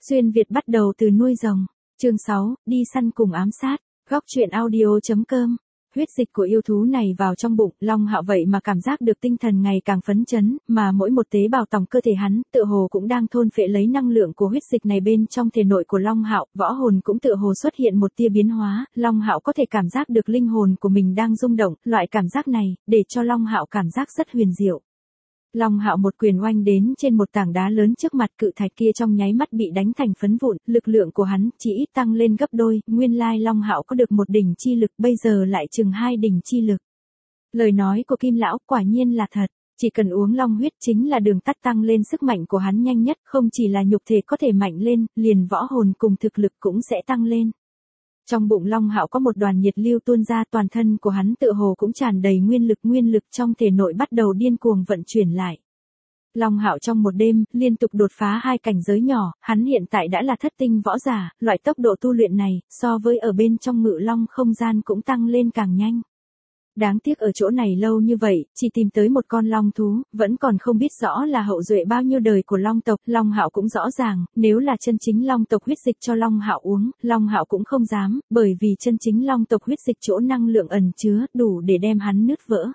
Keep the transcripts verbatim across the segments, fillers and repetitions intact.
Xuyên Việt bắt đầu từ nuôi rồng. Chương sáu, đi săn cùng ám sát. Góc truyện audio.com. Huyết dịch của yêu thú này vào trong bụng, Long Hạo vậy mà cảm giác được tinh thần ngày càng phấn chấn, mà mỗi một tế bào tòng cơ thể hắn, tựa hồ cũng đang thôn phệ lấy năng lượng của huyết dịch này bên trong thể nội của Long Hạo, võ hồn cũng tựa hồ xuất hiện một tia biến hóa, Long Hạo có thể cảm giác được linh hồn của mình đang rung động, loại cảm giác này, để cho Long Hạo cảm giác rất huyền diệu. Long Hạo một quyền oanh đến trên một tảng đá lớn trước mặt, cự thạch kia trong nháy mắt bị đánh thành phấn vụn, lực lượng của hắn chỉ ít tăng lên gấp đôi, nguyên lai Long Hạo có được một đỉnh chi lực, bây giờ lại chừng hai đỉnh chi lực. Lời nói của Kim lão quả nhiên là thật, chỉ cần uống long huyết chính là đường tắt tăng lên sức mạnh của hắn nhanh nhất, không chỉ là nhục thể có thể mạnh lên, liền võ hồn cùng thực lực cũng sẽ tăng lên. Trong bụng Long Hạo có một đoàn nhiệt lưu tuôn ra, toàn thân của hắn tựa hồ cũng tràn đầy nguyên lực, nguyên lực trong thể nội bắt đầu điên cuồng vận chuyển lại. Long Hạo trong một đêm, liên tục đột phá hai cảnh giới nhỏ, hắn hiện tại đã là thất tinh võ giả, loại tốc độ tu luyện này, so với ở bên trong ngự long không gian cũng tăng lên càng nhanh. Đáng tiếc ở chỗ này lâu như vậy, chỉ tìm tới một con long thú, vẫn còn không biết rõ là hậu duệ bao nhiêu đời của long tộc. Long Hạo cũng rõ ràng, nếu là chân chính long tộc huyết dịch cho Long Hạo uống, Long Hạo cũng không dám, bởi vì chân chính long tộc huyết dịch chỗ năng lượng ẩn chứa, đủ để đem hắn nứt vỡ.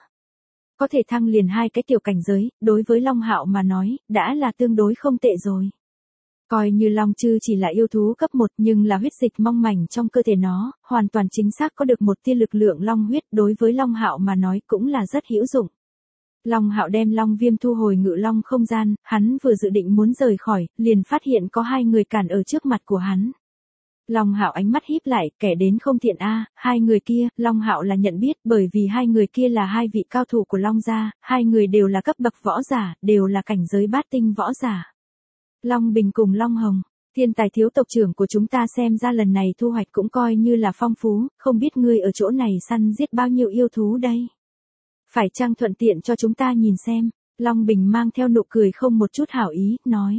Có thể thăng liền hai cái tiểu cảnh giới, đối với Long Hạo mà nói, đã là tương đối không tệ rồi. Coi như long chư chỉ là yêu thú cấp một, nhưng là huyết dịch mong manh trong cơ thể nó, hoàn toàn chính xác có được một tia lực lượng long huyết, đối với Long Hạo mà nói cũng là rất hữu dụng. Long Hạo đem long viêm thu hồi ngự long không gian, hắn vừa dự định muốn rời khỏi, liền phát hiện có hai người cản ở trước mặt của hắn. Long Hạo ánh mắt híp lại, kẻ đến không thiện a, hai người kia, Long Hạo là nhận biết, bởi vì hai người kia là hai vị cao thủ của Long gia, hai người đều là cấp bậc võ giả, đều là cảnh giới bát tinh võ giả. Long Bình cùng Long Hồng, thiên tài thiếu tộc trưởng của chúng ta, xem ra lần này thu hoạch cũng coi như là phong phú, không biết ngươi ở chỗ này săn giết bao nhiêu yêu thú đây? Phải chăng thuận tiện cho chúng ta nhìn xem? Long Bình mang theo nụ cười không một chút hảo ý, nói.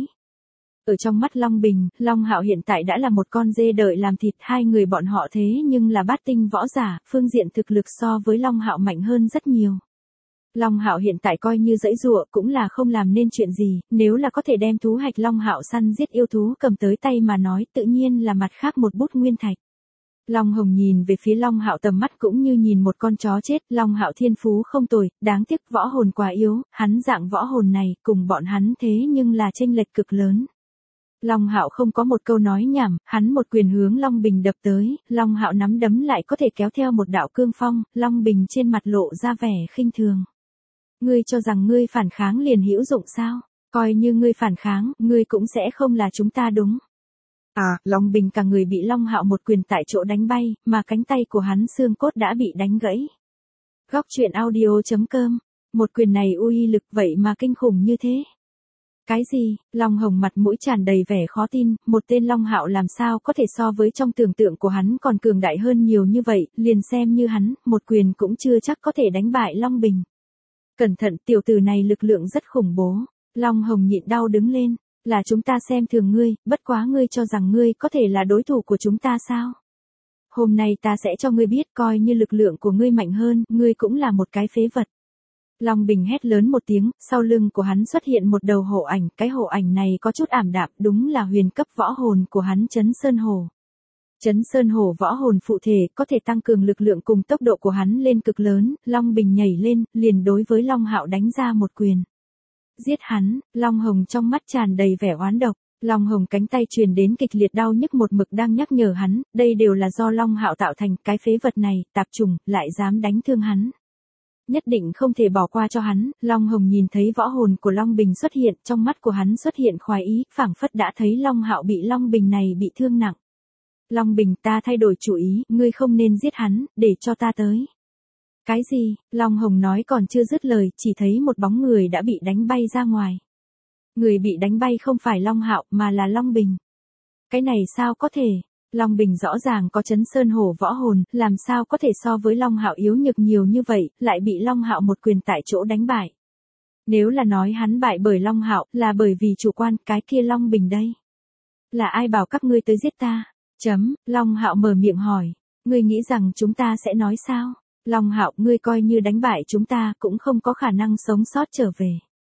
Ở trong mắt Long Bình, Long Hạo hiện tại đã là một con dê đợi làm thịt, hai người bọn họ thế nhưng là bát tinh võ giả, phương diện thực lực so với Long Hạo mạnh hơn rất nhiều. Long Hạo hiện tại coi như dãy dụa cũng là không làm nên chuyện gì, nếu là có thể đem thú hạch Long Hạo săn giết yêu thú cầm tới tay mà nói, tự nhiên là mặt khác một bút nguyên thạch. Long Hồng nhìn về phía Long Hạo, tầm mắt cũng như nhìn một con chó chết. Long Hạo thiên phú không tồi, đáng tiếc võ hồn quá yếu, hắn dạng võ hồn này cùng bọn hắn thế nhưng là chênh lệch cực lớn. Long Hạo không có một câu nói nhảm, hắn một quyền hướng Long Bình đập tới, Long Hạo nắm đấm lại có thể kéo theo một đạo cương phong, Long Bình trên mặt lộ ra vẻ khinh thường. Ngươi cho rằng ngươi phản kháng liền hữu dụng sao? Coi như ngươi phản kháng, ngươi cũng sẽ không là chúng ta đúng. À, Long Bình cả người bị Long Hạo một quyền tại chỗ đánh bay, mà cánh tay của hắn xương cốt đã bị đánh gãy. Góc truyện audio.com. Một quyền này uy lực vậy mà kinh khủng như thế. Cái gì? Long Hồng mặt mũi tràn đầy vẻ khó tin, một tên Long Hạo làm sao có thể so với trong tưởng tượng của hắn còn cường đại hơn nhiều như vậy, liền xem như hắn, một quyền cũng chưa chắc có thể đánh bại Long Bình. Cẩn thận, tiểu tử này lực lượng rất khủng bố. Long Hồng nhịn đau đứng lên, là chúng ta xem thường ngươi, bất quá ngươi cho rằng ngươi có thể là đối thủ của chúng ta sao? Hôm nay ta sẽ cho ngươi biết, coi như lực lượng của ngươi mạnh hơn, ngươi cũng là một cái phế vật. Long Bình hét lớn một tiếng, sau lưng của hắn xuất hiện một đầu hổ ảnh, cái hổ ảnh này có chút ảm đạm, đúng là huyền cấp võ hồn của hắn Chấn Sơn Hổ. Chấn Sơn Hổ võ hồn phụ thể, có thể tăng cường lực lượng cùng tốc độ của hắn lên cực lớn, Long Bình nhảy lên, liền đối với Long Hạo đánh ra một quyền. Giết hắn, Long Hồng trong mắt tràn đầy vẻ oán độc, Long Hồng cánh tay truyền đến kịch liệt đau nhức một mực đang nhắc nhở hắn, đây đều là do Long Hạo tạo thành, cái phế vật này, tạp trùng, lại dám đánh thương hắn. Nhất định không thể bỏ qua cho hắn. Long Hồng nhìn thấy võ hồn của Long Bình xuất hiện, trong mắt của hắn xuất hiện khoái ý, phảng phất đã thấy Long Hạo bị Long Bình này bị thương nặng. Long Bình, ta thay đổi chủ ý, ngươi không nên giết hắn, để cho ta tới. Cái gì? Long Hồng nói còn chưa dứt lời, chỉ thấy một bóng người đã bị đánh bay ra ngoài. Người bị đánh bay không phải Long Hạo, mà là Long Bình. Cái này sao có thể? Long Bình rõ ràng có Chấn Sơn Hổ võ hồn, làm sao có thể so với Long Hạo yếu nhược nhiều như vậy, lại bị Long Hạo một quyền tại chỗ đánh bại. Nếu là nói hắn bại bởi Long Hạo, là bởi vì chủ quan, cái kia Long Bình đây. Là ai bảo các ngươi tới giết ta? Chấm, Long Hạo mở miệng hỏi, ngươi nghĩ rằng chúng ta sẽ nói sao? Long Hạo, ngươi coi như đánh bại chúng ta cũng không có khả năng sống sót trở về.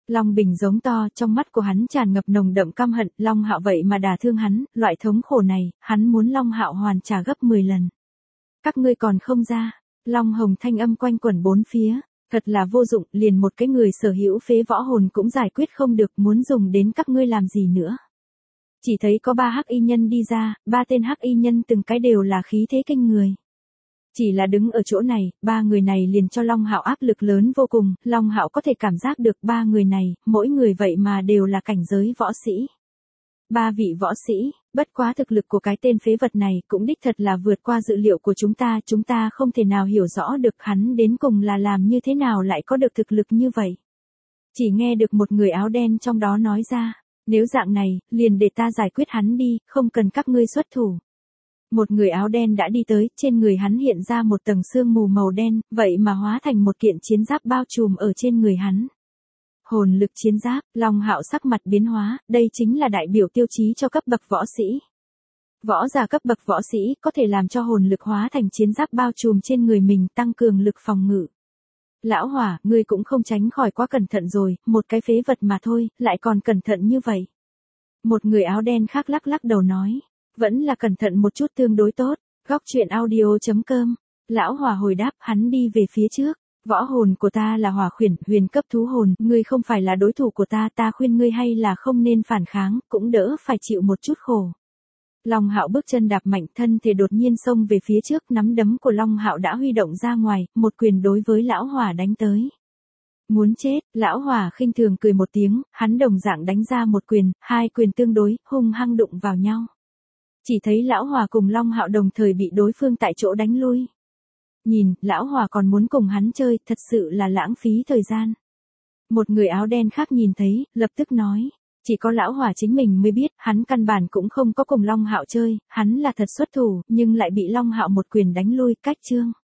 Long Bình giống to, trong mắt của hắn tràn ngập nồng đậm căm hận, Long Hạo vậy mà đả thương hắn, loại thống khổ này, hắn muốn Long Hạo hoàn trả gấp mười lần. Các ngươi còn không ra, Long Hồng thanh âm quanh quẩn bốn phía, thật là vô dụng, liền một cái người sở hữu phế võ hồn cũng giải quyết không được, muốn dùng đến các ngươi làm gì nữa. Chỉ thấy có ba hắc y nhân đi ra, ba tên hắc y nhân từng cái đều là khí thế kinh người. Chỉ là đứng ở chỗ này, ba người này liền cho Long Hạo áp lực lớn vô cùng, Long Hạo có thể cảm giác được ba người này, mỗi người vậy mà đều là cảnh giới võ sĩ. Ba vị võ sĩ, bất quá thực lực của cái tên phế vật này cũng đích thật là vượt qua dự liệu của chúng ta, chúng ta không thể nào hiểu rõ được hắn đến cùng là làm như thế nào lại có được thực lực như vậy. Chỉ nghe được một người áo đen trong đó nói ra, nếu dạng này, liền để ta giải quyết hắn đi, không cần các ngươi xuất thủ. Một người áo đen đã đi tới, trên người hắn hiện ra một tầng sương mù màu đen, vậy mà hóa thành một kiện chiến giáp bao trùm ở trên người hắn. Hồn lực chiến giáp, Long Hạo sắc mặt biến hóa, đây chính là đại biểu tiêu chí cho cấp bậc võ sĩ. Võ giả cấp bậc võ sĩ có thể làm cho hồn lực hóa thành chiến giáp bao trùm trên người mình, tăng cường lực phòng ngự. Lão Hỏa, ngươi cũng không tránh khỏi quá cẩn thận rồi, một cái phế vật mà thôi, lại còn cẩn thận như vậy. Một người áo đen khác lắc lắc đầu nói, vẫn là cẩn thận một chút tương đối tốt. Góc truyện audio chấm com. Lão Hỏa hồi đáp, hắn đi về phía trước. Võ hồn của ta là hỏa khuyển, huyền cấp thú hồn, ngươi không phải là đối thủ của ta, ta khuyên ngươi hay là không nên phản kháng, cũng đỡ phải chịu một chút khổ. Long Hạo bước chân đạp mạnh, thân thể đột nhiên xông về phía trước, nắm đấm của Long Hạo đã huy động ra ngoài, một quyền đối với Lão Hỏa đánh tới. Muốn chết, Lão Hỏa khinh thường cười một tiếng, hắn đồng dạng đánh ra một quyền, hai quyền tương đối, hung hăng đụng vào nhau. Chỉ thấy Lão Hỏa cùng Long Hạo đồng thời bị đối phương tại chỗ đánh lui. Nhìn, Lão Hỏa còn muốn cùng hắn chơi, thật sự là lãng phí thời gian. Một người áo đen khác nhìn thấy, lập tức nói, chỉ có Lão Hỏa chính mình mới biết, hắn căn bản cũng không có cùng Long Hạo chơi, hắn là thật xuất thủ, nhưng lại bị Long Hạo một quyền đánh lui, cách chương.